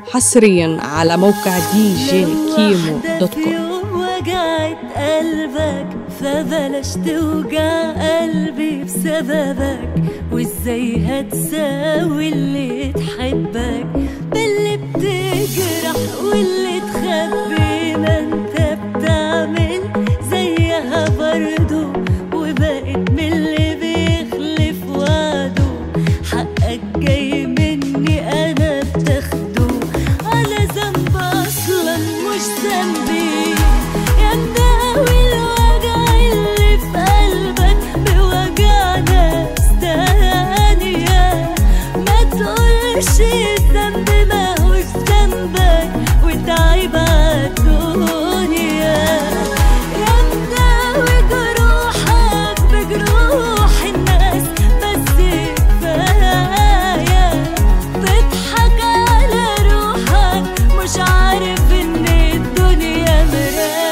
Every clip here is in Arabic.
حصريا على موقع djkimo.com. وجعت قلبك فبلاش توجع قلبي بسببك، وازاي هتساوي اللي تحبك باللي بتجرح واللي تخبي؟ ما انت بتعمل زيها برضو، وبقيت من اللي بيخلف وعده. حقك جاي مني انا بتاخده على ذنب اصلا مش ذنبي. يا مداوي الوجع اللي في قلبك بوجع ناس تانية، ما تقولش الذنب ماهوش ذنبك وتعيب عالدنيا. يا مداوي جروحك بجروح الناس، بس كفاية تضحك على روحك مش عارف ان الدنيا مراية.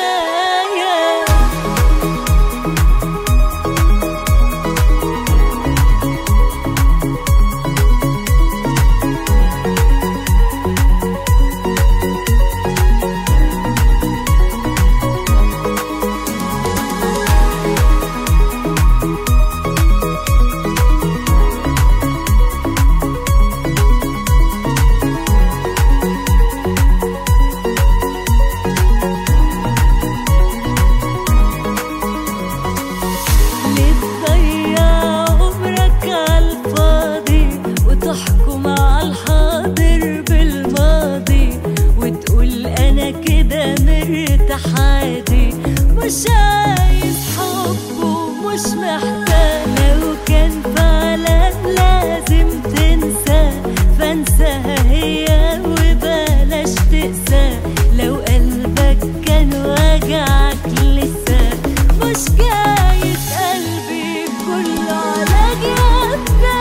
تحكم على الحاضر بالماضي وتقول انا كده مرتاح عادي، مش عايز حب ومش محتاج. لو كان فعلا لازم تنسى فانساها هي وبلاش تقسى. لو قلبك كان وجعك لسه مش جايز قلبي كله على جنبك،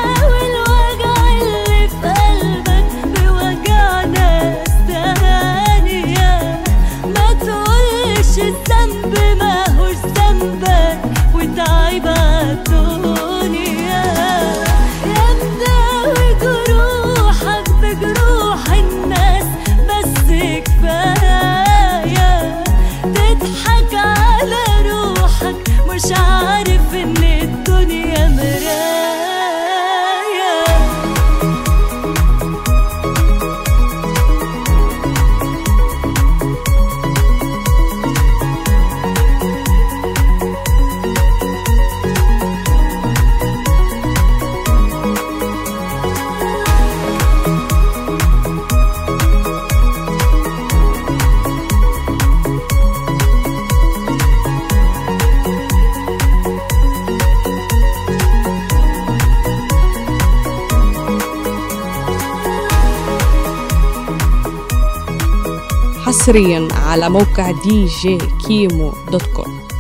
الذنب ماهوش ذنبك وتعيب عالدنيا. يا مداوي جروحك بجروح الناس، بس كفاية تضحك على روحك مش عارف ان الدنيا مراية. حصريا على موقع djkimo.com.